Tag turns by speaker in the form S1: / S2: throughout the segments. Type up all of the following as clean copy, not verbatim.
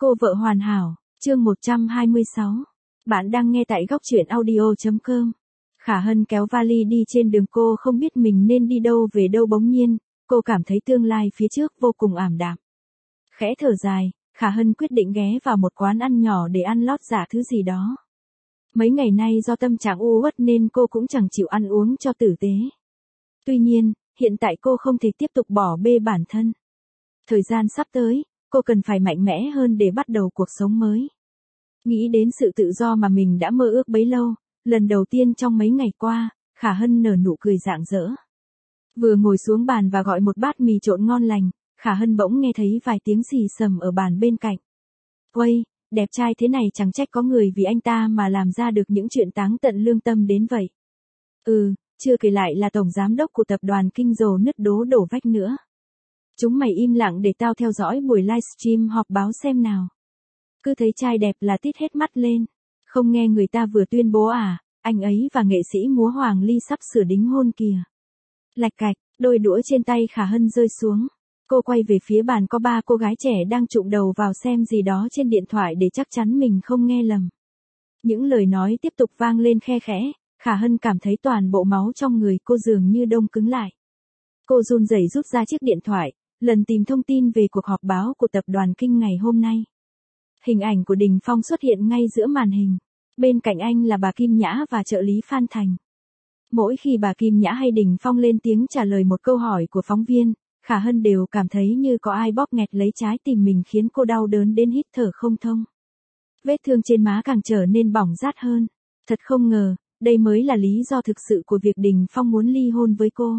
S1: Cô vợ hoàn hảo, chương 126. Bạn đang nghe tại góc truyện audio.com. Khả Hân kéo vali đi trên đường, cô không biết mình nên đi đâu về đâu, bỗng nhiên, cô cảm thấy tương lai phía trước vô cùng ảm đạm. Khẽ thở dài, Khả Hân quyết định ghé vào một quán ăn nhỏ để ăn lót dạ thứ gì đó. Mấy ngày nay do tâm trạng u uất nên cô cũng chẳng chịu ăn uống cho tử tế. Tuy nhiên, hiện tại cô không thể tiếp tục bỏ bê bản thân. Thời gian sắp tới, cô cần phải mạnh mẽ hơn để bắt đầu cuộc sống mới. Nghĩ đến sự tự do mà mình đã mơ ước bấy lâu, lần đầu tiên trong mấy ngày qua, Khả Hân nở nụ cười rạng rỡ. Vừa ngồi xuống bàn và gọi một bát mì trộn ngon lành, Khả Hân bỗng nghe thấy vài tiếng xì xầm ở bàn bên cạnh. Uây, đẹp trai thế này chẳng trách có người vì anh ta mà làm ra được những chuyện táng tận lương tâm đến vậy. Chưa kể lại là tổng giám đốc của tập đoàn kinh rồ nứt đổ vách nữa. Chúng mày im lặng để tao theo dõi buổi livestream họp báo xem nào. Cứ thấy trai đẹp là tít hết mắt lên. Không nghe người ta vừa tuyên bố à, anh ấy và nghệ sĩ múa Hoàng Ly sắp sửa đính hôn kìa. Lạch cạch, đôi đũa trên tay Khả Hân rơi xuống. Cô quay về phía bàn, có ba cô gái trẻ đang chụm đầu vào xem gì đó trên điện thoại để chắc chắn mình không nghe lầm. Những lời nói tiếp tục vang lên khe khẽ, Khả Hân cảm thấy toàn bộ máu trong người cô dường như đông cứng lại. Cô run rẩy rút ra chiếc điện thoại, lần tìm thông tin về cuộc họp báo của tập đoàn kinh ngày hôm nay. Hình ảnh của Đình Phong xuất hiện ngay giữa màn hình. Bên cạnh anh là bà Kim Nhã và trợ lý Phan Thành. Mỗi khi bà Kim Nhã hay Đình Phong lên tiếng trả lời một câu hỏi của phóng viên, Khả Hân đều cảm thấy như có ai bóp nghẹt lấy trái tim mình, khiến cô đau đớn đến hít thở không thông. Vết thương trên má càng trở nên bỏng rát hơn. Thật không ngờ, đây mới là lý do thực sự của việc Đình Phong muốn ly hôn với cô.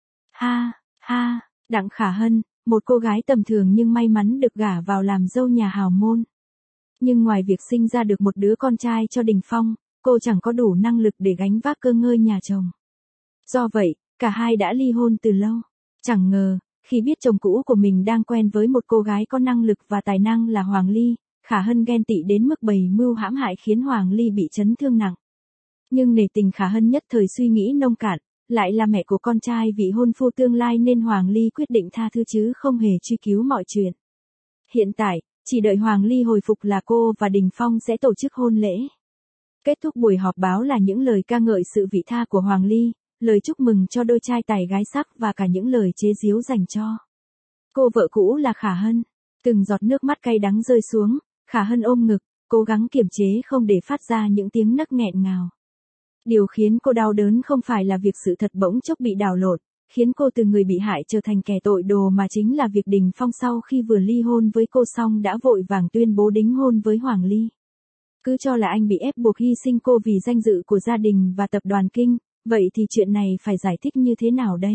S1: Ha, Đặng Khả Hân, một cô gái tầm thường nhưng may mắn được gả vào làm dâu nhà hào môn. Nhưng ngoài việc sinh ra được một đứa con trai cho Đình Phong, cô chẳng có đủ năng lực để gánh vác cơ ngơi nhà chồng. Do vậy, cả hai đã ly hôn từ lâu. Chẳng ngờ, khi biết chồng cũ của mình đang quen với một cô gái có năng lực và tài năng là Hoàng Ly, Khả Hân ghen tị đến mức bày mưu hãm hại khiến Hoàng Ly bị chấn thương nặng. Nhưng nể tình Khả Hân nhất thời suy nghĩ nông cạn, lại là mẹ của con trai vị hôn phu tương lai nên Hoàng Ly quyết định tha thứ chứ không hề truy cứu mọi chuyện. Hiện tại, chỉ đợi Hoàng Ly hồi phục là cô và Đình Phong sẽ tổ chức hôn lễ. Kết thúc buổi họp báo là những lời ca ngợi sự vị tha của Hoàng Ly, lời chúc mừng cho đôi trai tài gái sắc và cả những lời chế giễu dành cho cô vợ cũ là Khả Hân. Từng giọt nước mắt cay đắng rơi xuống, Khả Hân ôm ngực, cố gắng kiềm chế không để phát ra những tiếng nấc nghẹn ngào. Điều khiến cô đau đớn không phải là việc sự thật bỗng chốc bị đảo lộn, khiến cô từ người bị hại trở thành kẻ tội đồ, mà chính là việc Đình Phong sau khi vừa ly hôn với cô xong đã vội vàng tuyên bố đính hôn với Hoàng Ly. Cứ cho là anh bị ép buộc hy sinh cô vì danh dự của gia đình và tập đoàn kinh, vậy thì chuyện này phải giải thích như thế nào đây?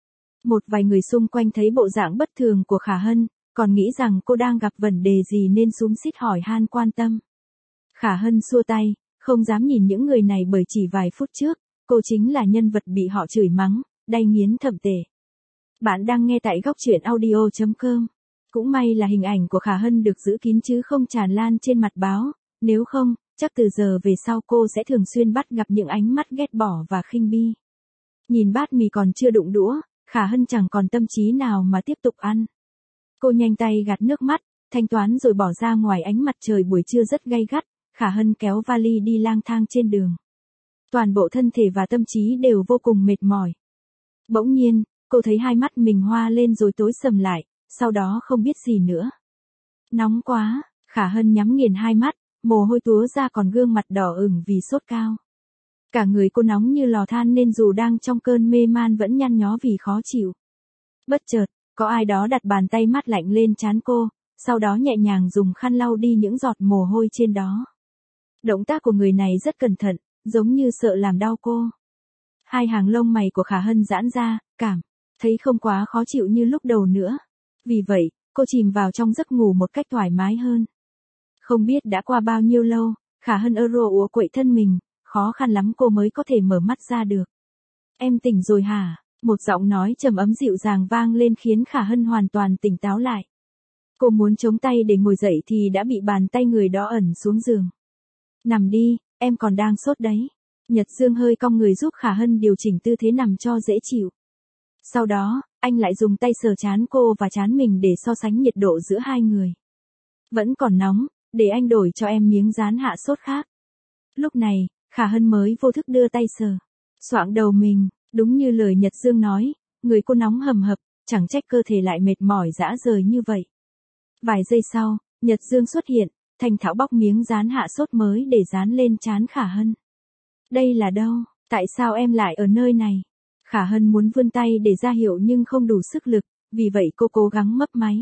S1: Một vài người xung quanh thấy bộ dạng bất thường của Khả Hân, còn nghĩ rằng cô đang gặp vấn đề gì nên xúm xít hỏi han quan tâm. Khả Hân xua tay, không dám nhìn những người này bởi chỉ vài phút trước, cô chính là nhân vật bị họ chửi mắng, đay nghiến thậm tệ. Bạn đang nghe tại góc truyện audio.com. Cũng may là hình ảnh của Khả Hân được giữ kín chứ không tràn lan trên mặt báo, nếu không, chắc từ giờ về sau cô sẽ thường xuyên bắt gặp những ánh mắt ghét bỏ và khinh bi. Nhìn bát mì còn chưa đụng đũa, Khả Hân chẳng còn tâm trí nào mà tiếp tục ăn. Cô nhanh tay gạt nước mắt, thanh toán rồi bỏ ra ngoài ánh mặt trời buổi trưa rất gay gắt. Khả Hân kéo vali đi lang thang trên đường. Toàn bộ thân thể và tâm trí đều vô cùng mệt mỏi. Bỗng nhiên, cô thấy hai mắt mình hoa lên rồi tối sầm lại, sau đó không biết gì nữa. Nóng quá, Khả Hân nhắm nghiền hai mắt, mồ hôi túa ra còn gương mặt đỏ ửng vì sốt cao. Cả người cô nóng như lò than nên dù đang trong cơn mê man vẫn nhăn nhó vì khó chịu. Bất chợt, có ai đó đặt bàn tay mát lạnh lên trán cô, sau đó nhẹ nhàng dùng khăn lau đi những giọt mồ hôi trên đó. Động tác của người này rất cẩn thận, giống như sợ làm đau cô. Hai hàng lông mày của Khả Hân giãn ra, cảm thấy không quá khó chịu như lúc đầu nữa. Vì vậy, cô chìm vào trong giấc ngủ một cách thoải mái hơn. Không biết đã qua bao nhiêu lâu, Khả Hân ùa quậy thân mình, khó khăn lắm cô mới có thể mở mắt ra được. Em tỉnh rồi hả? Một giọng nói trầm ấm dịu dàng vang lên khiến Khả Hân hoàn toàn tỉnh táo lại. Cô muốn chống tay để ngồi dậy thì đã bị bàn tay người đó ẩn xuống giường. Nằm đi, em còn đang sốt đấy. Nhật Dương hơi cong người giúp Khả Hân điều chỉnh tư thế nằm cho dễ chịu. Sau đó, anh lại dùng tay sờ trán cô và trán mình để so sánh nhiệt độ giữa hai người. Vẫn còn nóng, để anh đổi cho em miếng rán hạ sốt khác. Lúc này, Khả Hân mới vô thức đưa tay sờ soạng đầu mình, đúng như lời Nhật Dương nói, người cô nóng hầm hập, chẳng trách cơ thể lại mệt mỏi rã rời như vậy. Vài giây sau, Nhật Dương xuất hiện, thành thạo bóc miếng dán hạ sốt mới để dán lên trán Khả Hân. Đây là đâu? Tại sao em lại ở nơi này? Khả Hân muốn vươn tay để ra hiệu nhưng không đủ sức lực, vì vậy cô cố gắng mấp máy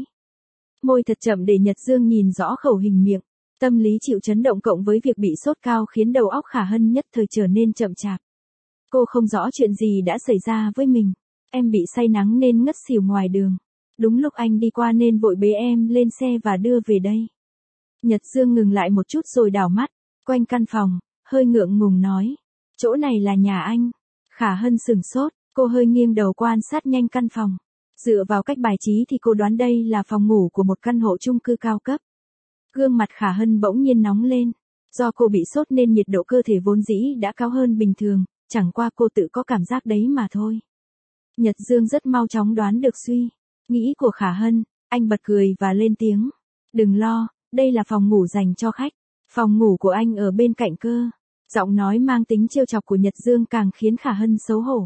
S1: môi thật chậm để Nhật Dương nhìn rõ khẩu hình miệng. Tâm lý chịu chấn động cộng với việc bị sốt cao khiến đầu óc Khả Hân nhất thời trở nên chậm chạp. Cô không rõ chuyện gì đã xảy ra với mình. Em bị say nắng nên ngất xỉu ngoài đường. Đúng lúc anh đi qua nên vội bế em lên xe và đưa về đây. Nhật Dương ngừng lại một chút rồi đảo mắt quanh căn phòng, hơi ngượng ngùng nói. Chỗ này là nhà anh. Khả Hân sửng sốt, cô hơi nghiêng đầu quan sát nhanh căn phòng. Dựa vào cách bài trí thì cô đoán đây là phòng ngủ của một căn hộ chung cư cao cấp. Gương mặt Khả Hân bỗng nhiên nóng lên. Do cô bị sốt nên nhiệt độ cơ thể vốn dĩ đã cao hơn bình thường, chẳng qua cô tự có cảm giác đấy mà thôi. Nhật Dương rất mau chóng đoán được suy nghĩ của Khả Hân, anh bật cười và lên tiếng. Đừng lo, đây là phòng ngủ dành cho khách. Phòng ngủ của anh ở bên cạnh cơ. Giọng nói mang tính trêu chọc của Nhật Dương càng khiến Khả Hân xấu hổ.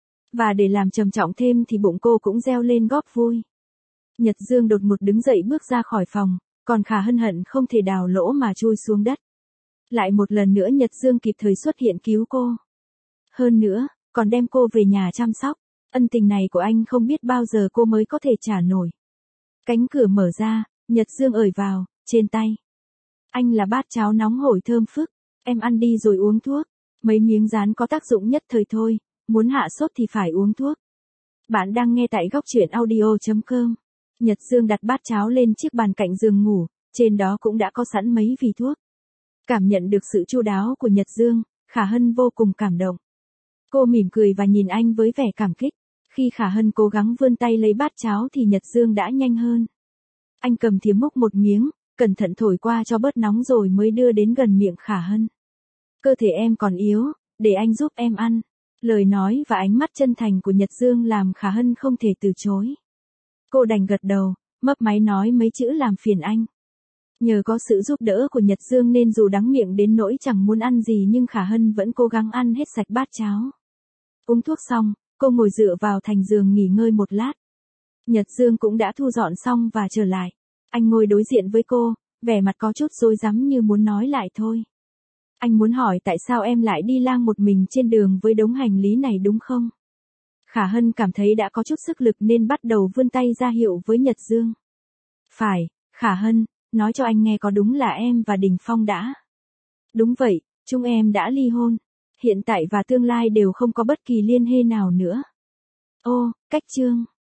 S1: Và để làm trầm trọng thêm thì bụng cô cũng reo lên góp vui. Nhật Dương đột ngột đứng dậy bước ra khỏi phòng, còn Khả Hân hận không thể đào lỗ mà chui xuống đất. Lại một lần nữa Nhật Dương kịp thời xuất hiện cứu cô. Hơn nữa, còn đem cô về nhà chăm sóc. Ân tình này của anh không biết bao giờ cô mới có thể trả nổi. Cánh cửa mở ra, Nhật Dương ởi vào, trên tay anh là bát cháo nóng hổi thơm phức. Em ăn đi rồi uống thuốc. Mấy miếng dán có tác dụng nhất thời thôi, muốn hạ sốt thì phải uống thuốc. Bạn đang nghe tại góc truyện audio.com. Nhật Dương đặt bát cháo lên chiếc bàn cạnh giường ngủ, trên đó cũng đã có sẵn mấy vỉ thuốc. Cảm nhận được sự chu đáo của Nhật Dương, Khả Hân vô cùng cảm động. Cô mỉm cười và nhìn anh với vẻ cảm kích. Khi Khả Hân cố gắng vươn tay lấy bát cháo thì Nhật Dương đã nhanh hơn. Anh cầm thìa múc một miếng, cẩn thận thổi qua cho bớt nóng rồi mới đưa đến gần miệng Khả Hân. Cơ thể em còn yếu, để anh giúp em ăn. Lời nói và ánh mắt chân thành của Nhật Dương làm Khả Hân không thể từ chối. Cô đành gật đầu, mấp máy nói mấy chữ làm phiền anh. Nhờ có sự giúp đỡ của Nhật Dương nên dù đắng miệng đến nỗi chẳng muốn ăn gì nhưng Khả Hân vẫn cố gắng ăn hết sạch bát cháo. Uống thuốc xong, cô ngồi dựa vào thành giường nghỉ ngơi một lát. Nhật Dương cũng đã thu dọn xong và trở lại. Anh ngồi đối diện với cô, vẻ mặt có chút rối rắm như muốn nói lại thôi. Anh muốn hỏi tại sao em lại đi lang một mình trên đường với đống hành lý này đúng không? Khả Hân cảm thấy đã có chút sức lực nên bắt đầu vươn tay ra hiệu với Nhật Dương. Phải, Khả Hân, nói cho anh nghe có đúng là em và Đình Phong đã. Đúng vậy, chúng em đã ly hôn. Hiện tại và tương lai đều không có bất kỳ liên hệ nào nữa. Ô, cách chương.